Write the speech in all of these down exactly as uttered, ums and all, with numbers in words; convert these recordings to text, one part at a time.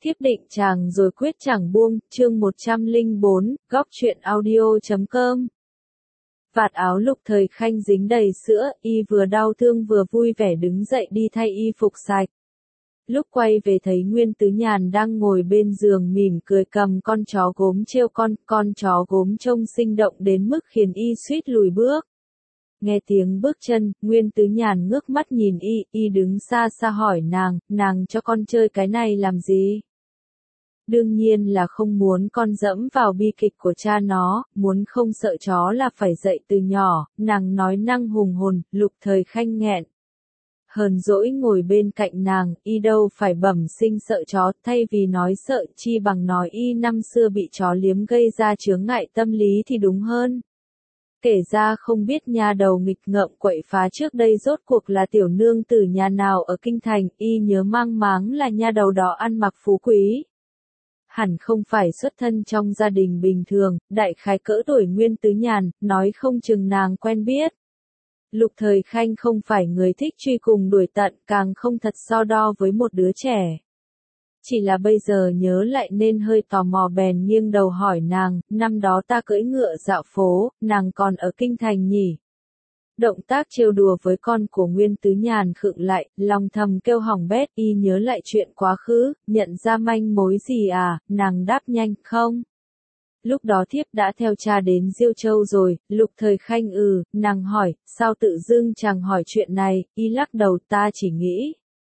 Thiếp định chàng rồi quyết chẳng buông, chương một trăm lẻ bốn, góc truyện audio chấm com. Vạt áo Lục Thời Khanh dính đầy sữa, y vừa đau thương vừa vui vẻ đứng dậy đi thay y phục sạch. Lúc quay về thấy Nguyên Tứ Nhàn đang ngồi bên giường mỉm cười cầm con chó gốm trêu con, con chó gốm trông sinh động đến mức khiến y suýt lùi bước. Nghe tiếng bước chân, Nguyên Tứ Nhàn ngước mắt nhìn y, y đứng xa xa hỏi nàng, nàng cho con chơi cái này làm gì? Đương nhiên là không muốn con dẫm vào bi kịch của cha nó, muốn không sợ chó là phải dạy từ nhỏ, nàng nói năng hùng hồn, Lục Thời Khanh nghẹn. Hờn dỗi ngồi bên cạnh nàng, y đâu phải bẩm sinh sợ chó, thay vì nói sợ chi bằng nói y năm xưa bị chó liếm gây ra chướng ngại tâm lý thì đúng hơn. Kể ra không biết nha đầu nghịch ngợm quậy phá trước đây rốt cuộc là tiểu nương tử nhà nào ở kinh thành, y nhớ mang máng là nha đầu đó ăn mặc phú quý. Hẳn không phải xuất thân trong gia đình bình thường, đại khái cỡ tuổi Nguyên Tứ Nhàn, nói không chừng nàng quen biết. Lục Thời Khanh không phải người thích truy cùng đuổi tận, càng không thật so đo với một đứa trẻ. Chỉ là bây giờ nhớ lại nên hơi tò mò bèn nghiêng đầu hỏi nàng, năm đó ta cưỡi ngựa dạo phố, nàng còn ở kinh thành nhỉ? Động tác trêu đùa với con của Nguyên Tứ Nhàn khựng lại, lòng thầm kêu hỏng bét, y nhớ lại chuyện quá khứ, nhận ra manh mối gì à, nàng đáp nhanh, không. Lúc đó thiếp đã theo cha đến Diêu Châu rồi, Lục Thời Khanh ừ, nàng hỏi, sao tự dưng chàng hỏi chuyện này, y lắc đầu ta chỉ nghĩ.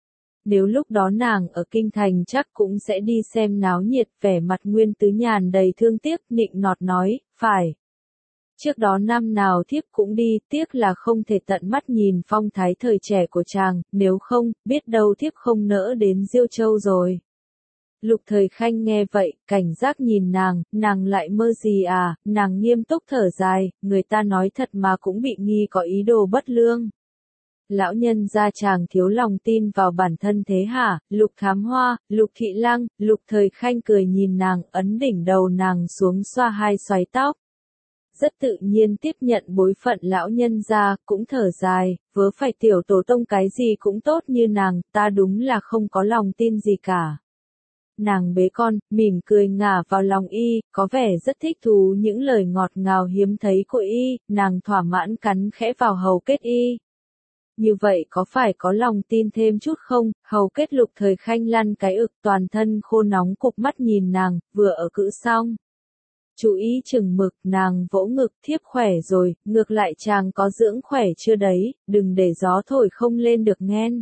Nếu lúc đó nàng ở kinh thành chắc cũng sẽ đi xem náo nhiệt, vẻ mặt Nguyên Tứ Nhàn đầy thương tiếc, nịnh nọt nói, phải. Trước đó năm nào thiếp cũng đi, tiếc là không thể tận mắt nhìn phong thái thời trẻ của chàng, nếu không, biết đâu thiếp không nỡ đến Diêu Châu rồi. Lục Thời Khanh nghe vậy, cảnh giác nhìn nàng, nàng lại mơ gì à, nàng nghiêm túc thở dài, người ta nói thật mà cũng bị nghi có ý đồ bất lương. Lão nhân gia chàng thiếu lòng tin vào bản thân thế hả, Lục Thám Hoa, Lục Thị Lăng, Lục Thời Khanh cười nhìn nàng, ấn đỉnh đầu nàng xuống xoa hai xoáy tóc. Rất tự nhiên tiếp nhận bối phận lão nhân gia, cũng thở dài, vớ phải tiểu tổ tông cái gì cũng tốt như nàng, ta đúng là không có lòng tin gì cả. Nàng bế con, mỉm cười ngả vào lòng y, có vẻ rất thích thú những lời ngọt ngào hiếm thấy của y, nàng thỏa mãn cắn khẽ vào hầu kết y. Như vậy có phải có lòng tin thêm chút không, hầu kết Lục Thời Khanh lăn cái ực toàn thân khô nóng cụp mắt nhìn nàng, vừa ở cữ xong. Chú ý chừng mực, nàng vỗ ngực, thiếp khỏe rồi, ngược lại chàng có dưỡng khỏe chưa đấy, đừng để gió thổi không lên được nghen.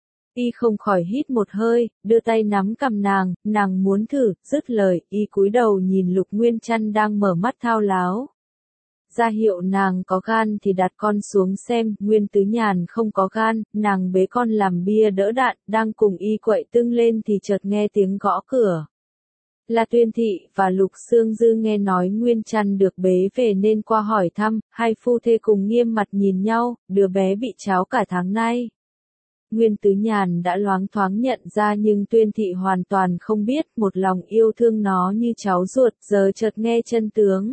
Y không khỏi hít một hơi, đưa tay nắm cầm nàng, nàng muốn thử, dứt lời, y cúi đầu nhìn Lục Nguyên Chăn đang mở mắt thao láo. Ra hiệu nàng có gan thì đặt con xuống xem, Nguyên Tứ Nhàn không có gan, nàng bế con làm bia đỡ đạn, đang cùng y quậy tưng lên thì chợt nghe tiếng gõ cửa. Là Tuyên Thị và Lục Sương Dư nghe nói Nguyên Chăn được bế về nên qua hỏi thăm, hai phu thê cùng nghiêm mặt nhìn nhau, đứa bé bị cháo cả tháng nay. Nguyên Tứ Nhàn đã loáng thoáng nhận ra nhưng Tuyên Thị hoàn toàn không biết, một lòng yêu thương nó như cháu ruột, giờ chợt nghe chân tướng.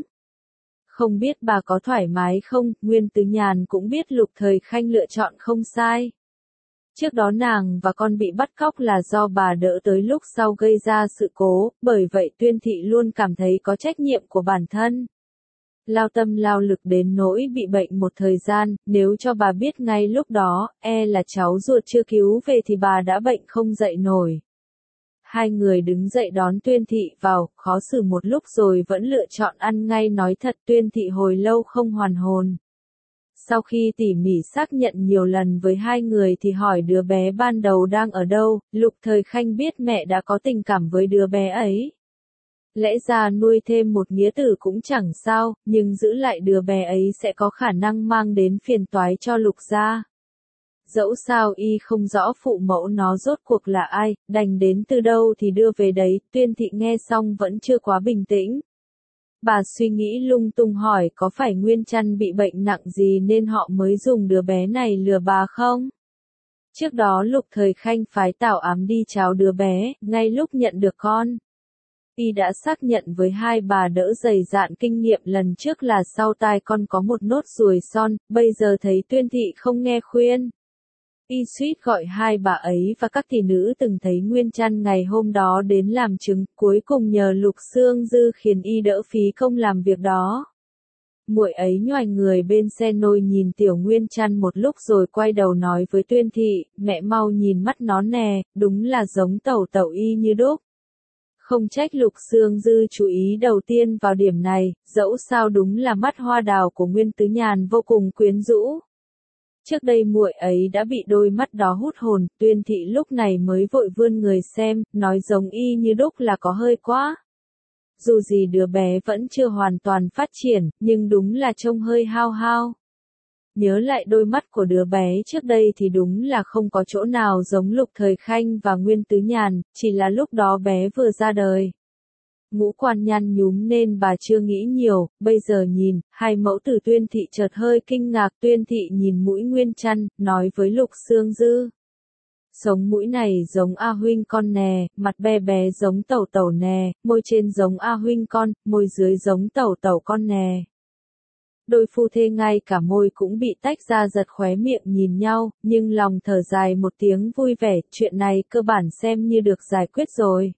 Không biết bà có thoải mái không, Nguyên Tứ Nhàn cũng biết Lục Thời Khanh lựa chọn không sai. Trước đó nàng và con bị bắt cóc là do bà đỡ tới lúc sau gây ra sự cố, bởi vậy Tuyên Thị luôn cảm thấy có trách nhiệm của bản thân. Lao tâm lao lực đến nỗi bị bệnh một thời gian, nếu cho bà biết ngay lúc đó, e là cháu ruột chưa cứu về thì bà đã bệnh không dậy nổi. Hai người đứng dậy đón Tuyên Thị vào, khó xử một lúc rồi vẫn lựa chọn ăn ngay nói thật Tuyên Thị hồi lâu không hoàn hồn. Sau khi tỉ mỉ xác nhận nhiều lần với hai người thì hỏi đứa bé ban đầu đang ở đâu, Lục Thời Khanh biết mẹ đã có tình cảm với đứa bé ấy. Lẽ ra nuôi thêm một nghĩa tử cũng chẳng sao, nhưng giữ lại đứa bé ấy sẽ có khả năng mang đến phiền toái cho Lục gia. Dẫu sao y không rõ phụ mẫu nó rốt cuộc là ai, đành đến từ đâu thì đưa về đấy, Tuyên Thị nghe xong vẫn chưa quá bình tĩnh. Bà suy nghĩ lung tung hỏi có phải Nguyên Chăn bị bệnh nặng gì nên họ mới dùng đứa bé này lừa bà không? Trước đó Lục Thời Khanh phái Tảo Ám đi cháo đứa bé, ngay lúc nhận được con. Y đã xác nhận với hai bà đỡ dày dạn kinh nghiệm lần trước là sau tai con có một nốt ruồi son, bây giờ thấy Tuyên Thị không nghe khuyên. Y suýt gọi hai bà ấy và các tỷ nữ từng thấy Nguyên Trăn ngày hôm đó đến làm chứng, cuối cùng nhờ Lục Xương Dư khiến Y đỡ phí công làm việc đó. Muội ấy nhoài người bên xe nôi nhìn Tiểu Nguyên Trăn một lúc rồi quay đầu nói với Tuyên Thị, mẹ mau nhìn mắt nó nè, đúng là giống tẩu tẩu y như đúc. Không trách Lục Xương Dư chú ý đầu tiên vào điểm này, dẫu sao đúng là mắt hoa đào của Nguyên Tứ Nhàn vô cùng quyến rũ. Trước đây muội ấy đã bị đôi mắt đó hút hồn, Tuyên Thị lúc này mới vội vươn người xem, nói giống y như đúc là có hơi quá. Dù gì đứa bé vẫn chưa hoàn toàn phát triển, nhưng đúng là trông hơi hao hao. Nhớ lại đôi mắt của đứa bé trước đây thì đúng là không có chỗ nào giống Lục Thời Khanh và Nguyên Tứ Nhàn, chỉ là lúc đó bé vừa ra đời. Ngũ quan nhăn nhúm nên bà chưa nghĩ nhiều, bây giờ nhìn, hai mẫu tử Tuyên Thị chợt hơi kinh ngạc. Tuyên Thị nhìn mũi Nguyên Trăn, nói với Lục Xương Dư. Sống mũi này giống A huynh con nè, mặt bé bé giống tẩu tẩu nè, môi trên giống A huynh con, môi dưới giống tẩu tẩu con nè. Đôi phu thê ngay cả môi cũng bị tách ra giật khóe miệng nhìn nhau, nhưng lòng thở dài một tiếng vui vẻ, chuyện này cơ bản xem như được giải quyết rồi.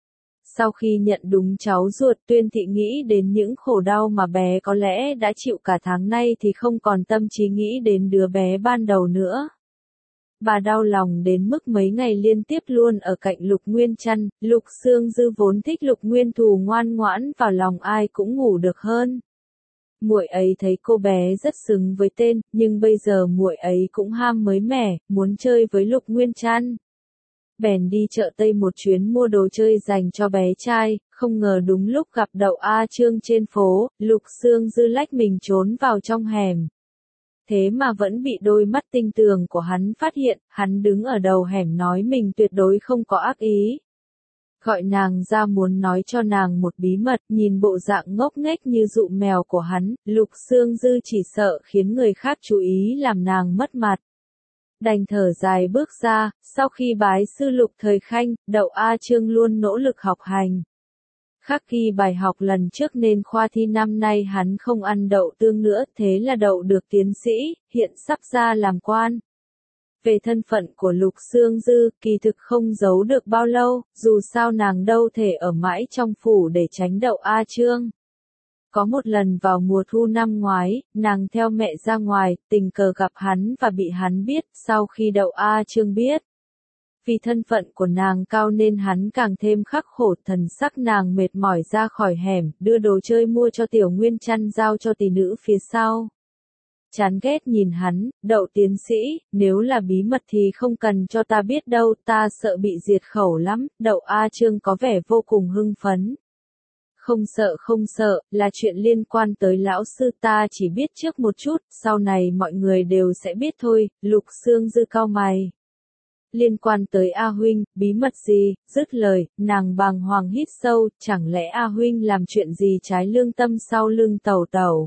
Sau khi nhận đúng cháu ruột, Tuyên Thị nghĩ đến những khổ đau mà bé có lẽ đã chịu cả tháng nay thì không còn tâm trí nghĩ đến đứa bé ban đầu nữa. Bà đau lòng đến mức mấy ngày liên tiếp luôn ở cạnh Lục Nguyên Trăn. Lục Xương Dư vốn thích Lục Nguyên Thù ngoan ngoãn vào lòng ai cũng ngủ được hơn. Muội ấy thấy cô bé rất xứng với tên, nhưng bây giờ muội ấy cũng ham mới mẻ, muốn chơi với Lục Nguyên Trăn. Bèn đi chợ Tây một chuyến mua đồ chơi dành cho bé trai, không ngờ đúng lúc gặp Đậu A Trương trên phố, Lục Xương Dư lách mình trốn vào trong hẻm. Thế mà vẫn bị đôi mắt tinh tường của hắn phát hiện, hắn đứng ở đầu hẻm nói mình tuyệt đối không có ác ý. Gọi nàng ra muốn nói cho nàng một bí mật, nhìn bộ dạng ngốc nghếch như dụ mèo của hắn, Lục Xương Dư chỉ sợ khiến người khác chú ý làm nàng mất mặt. Đành thở dài bước ra, sau khi bái sư Lục Thời Khanh, Đậu A Trương luôn nỗ lực học hành. Khắc ghi bài học lần trước nên khoa thi năm nay hắn không ăn đậu tương nữa, thế là đậu được tiến sĩ, hiện sắp ra làm quan. Về thân phận của Lục Xương Dư, kỳ thực không giấu được bao lâu, dù sao nàng đâu thể ở mãi trong phủ để tránh Đậu A Trương. Có một lần vào mùa thu năm ngoái, nàng theo mẹ ra ngoài, tình cờ gặp hắn và bị hắn biết, sau khi Đậu A Trương biết. Vì thân phận của nàng cao nên hắn càng thêm khắc khổ, thần sắc nàng mệt mỏi ra khỏi hẻm, đưa đồ chơi mua cho Tiểu Nguyên Trăn giao cho tỷ nữ phía sau. Chán ghét nhìn hắn, Đậu tiến sĩ, nếu là bí mật thì không cần cho ta biết đâu, ta sợ bị diệt khẩu lắm. Đậu A Trương có vẻ vô cùng hưng phấn. Không sợ không sợ, là chuyện liên quan tới lão sư, ta chỉ biết trước một chút, sau này mọi người đều sẽ biết thôi. Lục Xương Dư cau mày. Liên quan tới A huynh, bí mật gì? Dứt lời, nàng bàng hoàng hít sâu, chẳng lẽ A huynh làm chuyện gì trái lương tâm sau lưng tẩu tẩu?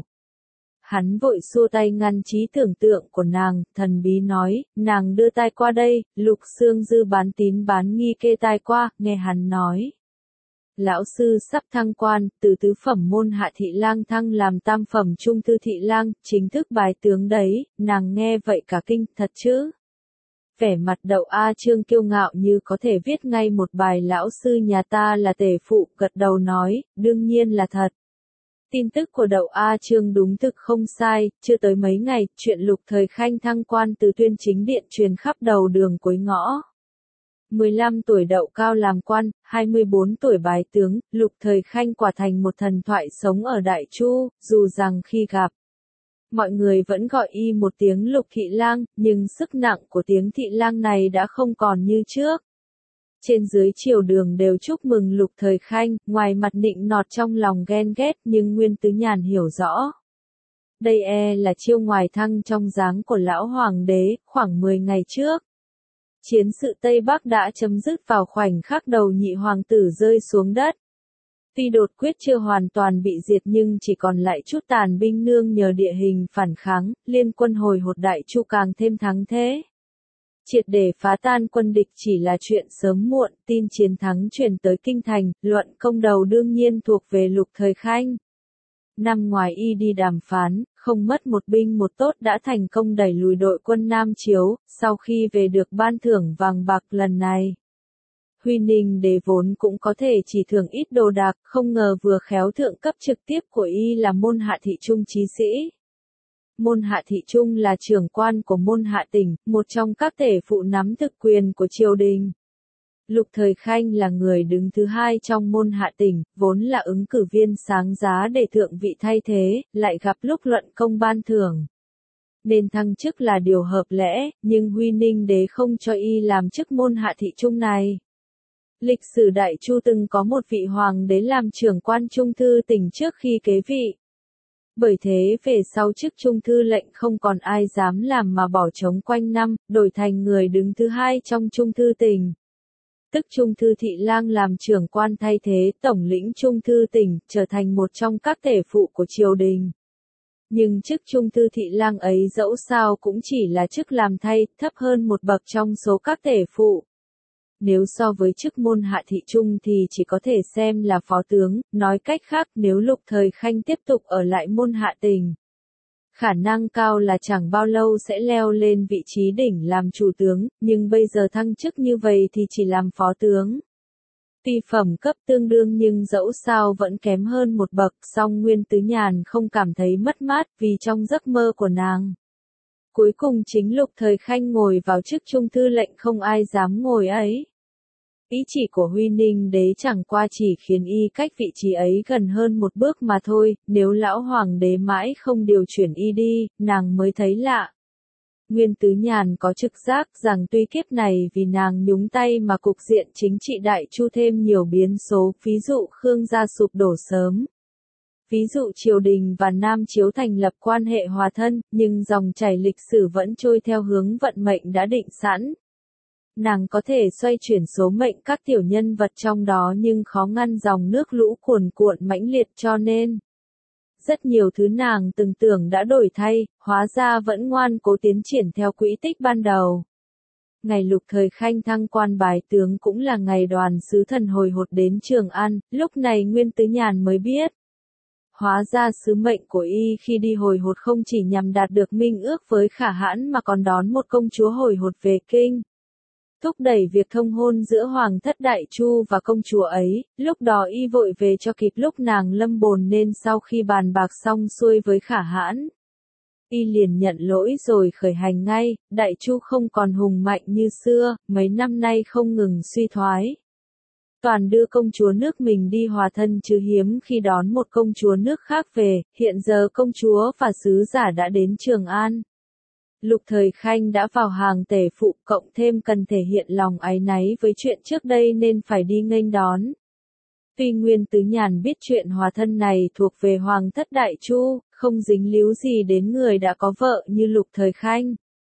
Hắn vội xua tay ngăn trí tưởng tượng của nàng, thần bí nói, nàng đưa tai qua đây. Lục Xương Dư bán tín bán nghi kê tai qua, nghe hắn nói. Lão sư sắp thăng quan, từ tứ phẩm môn hạ thị lang thăng làm tam phẩm trung thư thị lang, chính thức bài tướng đấy. Nàng nghe vậy cả kinh, thật chứ? Vẻ mặt Đậu A Trương kiêu ngạo như có thể viết ngay một bài lão sư nhà ta là tể phụ, gật đầu nói, đương nhiên là thật. Tin tức của Đậu A Trương đúng thực không sai, chưa tới mấy ngày, chuyện Lục Thời Khanh thăng quan từ Tuyên Chính Điện truyền khắp đầu đường cuối ngõ. mười lăm tuổi Đậu Cao làm quan, hai mươi bốn tuổi bái tướng, Lục Thời Khanh quả thành một thần thoại sống ở Đại Chu, dù rằng khi gặp. Mọi người vẫn gọi y một tiếng Lục Thị Lang, nhưng sức nặng của tiếng Thị Lang này đã không còn như trước. Trên dưới triều đường đều chúc mừng Lục Thời Khanh, ngoài mặt nịnh nọt trong lòng ghen ghét nhưng Nguyên Tứ Nhàn hiểu rõ. Đây e là chiêu ngoài thăng trong dáng của lão hoàng đế, khoảng mười ngày trước. Chiến sự Tây Bắc đã chấm dứt vào khoảnh khắc đầu nhị hoàng tử rơi xuống đất. Tuy đột quyết chưa hoàn toàn bị diệt nhưng chỉ còn lại chút tàn binh nương nhờ địa hình phản kháng, liên quân hồi hột Đại Chu càng thêm thắng thế. Triệt để phá tan quân địch chỉ là chuyện sớm muộn, tin chiến thắng truyền tới kinh thành, luận công đầu đương nhiên thuộc về Lục Thời Khanh. Năm ngoài y đi đàm phán, không mất một binh một tốt đã thành công đẩy lùi đội quân Nam Chiếu, sau khi về được ban thưởng vàng bạc lần này. Huy Ninh Đế vốn cũng có thể chỉ thưởng ít đồ đạc, không ngờ vừa khéo thượng cấp trực tiếp của y là Môn Hạ Thị Trung chí sĩ. Môn Hạ Thị Trung là trưởng quan của Môn Hạ tỉnh, một trong các tể phụ nắm thực quyền của triều đình. Lục Thời Khanh là người đứng thứ hai trong Môn Hạ tỉnh, vốn là ứng cử viên sáng giá để thượng vị thay thế, lại gặp lúc luận công ban thưởng. Nên thăng chức là điều hợp lẽ, nhưng Huy Ninh Đế không cho y làm chức Môn Hạ Thị Trung này. Lịch sử Đại Chu từng có một vị hoàng đế làm trưởng quan trung thư tỉnh trước khi kế vị. Bởi thế về sau chức trung thư lệnh không còn ai dám làm mà bỏ trống quanh năm, đổi thành người đứng thứ hai trong trung thư tỉnh. Tức trung thư thị lang làm trưởng quan thay thế tổng lĩnh trung thư tỉnh, trở thành một trong các tể phụ của triều đình. Nhưng chức trung thư thị lang ấy dẫu sao cũng chỉ là chức làm thay, thấp hơn một bậc trong số các tể phụ. Nếu so với chức Môn Hạ Thị Trung thì chỉ có thể xem là phó tướng, nói cách khác nếu Lục Thời Khanh tiếp tục ở lại Môn Hạ tỉnh. Khả năng cao là chẳng bao lâu sẽ leo lên vị trí đỉnh làm chủ tướng, nhưng bây giờ thăng chức như vậy thì chỉ làm phó tướng. Tuy phẩm cấp tương đương nhưng dẫu sao vẫn kém hơn một bậc, song Nguyên Tứ Nhàn không cảm thấy mất mát vì trong giấc mơ của nàng. Cuối cùng chính Lục Thời Khanh ngồi vào chức trung thư lệnh không ai dám ngồi ấy. Ý chỉ của Huy Ninh Đế chẳng qua chỉ khiến y cách vị trí ấy gần hơn một bước mà thôi, nếu lão hoàng đế mãi không điều chuyển y đi, nàng mới thấy lạ. Nguyên Tứ Nhàn có trực giác rằng tuy kiếp này vì nàng nhúng tay mà cục diện chính trị Đại Chu thêm nhiều biến số, ví dụ Khương gia sụp đổ sớm. Ví dụ triều đình và Nam Chiếu thành lập quan hệ hòa thân, nhưng dòng chảy lịch sử vẫn trôi theo hướng vận mệnh đã định sẵn. Nàng có thể xoay chuyển số mệnh các tiểu nhân vật trong đó nhưng khó ngăn dòng nước lũ cuồn cuộn mãnh liệt cho nên. Rất nhiều thứ nàng từng tưởng đã đổi thay, hóa ra vẫn ngoan cố tiến triển theo quỹ tích ban đầu. Ngày Lục Thời Khanh thăng quan bái tướng cũng là ngày đoàn sứ thần hồi hột đến Trường An, lúc này Nguyên Tứ Nhàn mới biết. Hóa ra sứ mệnh của y khi đi hồi hột không chỉ nhằm đạt được minh ước với Khả Hãn mà còn đón một công chúa hồi hột về kinh. Thúc đẩy việc thông hôn giữa Hoàng thất Đại Chu và công chúa ấy, lúc đó y vội về cho kịp lúc nàng lâm bồn nên sau khi bàn bạc xong xuôi với Khả Hãn. Y liền nhận lỗi rồi khởi hành ngay, Đại Chu không còn hùng mạnh như xưa, mấy năm nay không ngừng suy thoái. Toàn đưa công chúa nước mình đi hòa thân chứ hiếm khi đón một công chúa nước khác về, hiện giờ công chúa và sứ giả đã đến Trường An. Lục Thời Khanh đã vào hàng tể phụ, cộng thêm cần thể hiện lòng áy náy với chuyện trước đây nên phải đi nghênh đón. Tuy Nguyên Tứ Nhàn biết chuyện hòa thân này thuộc về Hoàng thất Đại Chu, không dính líu gì đến người đã có vợ như Lục Thời Khanh.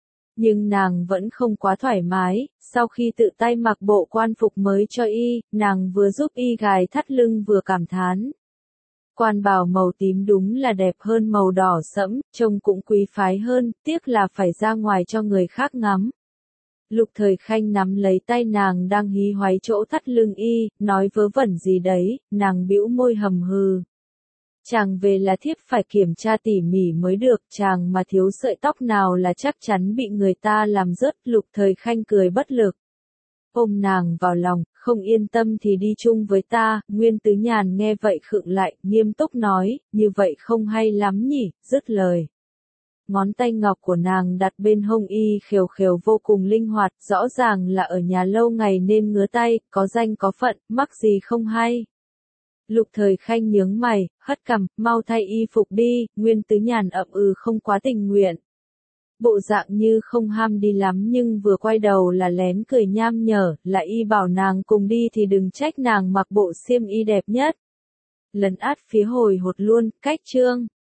Nhưng nàng vẫn không quá thoải mái, sau khi tự tay mặc bộ quan phục mới cho y, nàng vừa giúp y gài thắt lưng vừa cảm thán. Quan bào màu tím đúng là đẹp hơn màu đỏ sẫm, trông cũng quý phái hơn, tiếc là phải ra ngoài cho người khác ngắm. Lục Thời Khanh nắm lấy tay nàng đang hí hoáy chỗ thắt lưng y, nói vớ vẩn gì đấy, nàng bĩu môi hầm hừ. Chàng về là thiếp phải kiểm tra tỉ mỉ mới được, chàng mà thiếu sợi tóc nào là chắc chắn bị người ta làm rớt. Lục Thời Khanh cười bất lực. Ôm nàng vào lòng, không yên tâm thì đi chung với ta. Nguyên Tứ Nhàn nghe vậy khựng lại, nghiêm túc nói, như vậy không hay lắm nhỉ, dứt lời. Ngón tay ngọc của nàng đặt bên hông y khều khều vô cùng linh hoạt, rõ ràng là ở nhà lâu ngày nên ngứa tay, có danh có phận, mắc gì không hay. Lục Thời Khanh nhướng mày, hất cằm, mau thay y phục đi. Nguyên Tứ Nhàn ậm ừ không quá tình nguyện. Bộ dạng như không ham đi lắm nhưng vừa quay đầu là lén cười nham nhở, là y bảo nàng cùng đi thì đừng trách nàng mặc bộ xiêm y đẹp nhất. Lấn át phía hồi hột luôn, cách chương.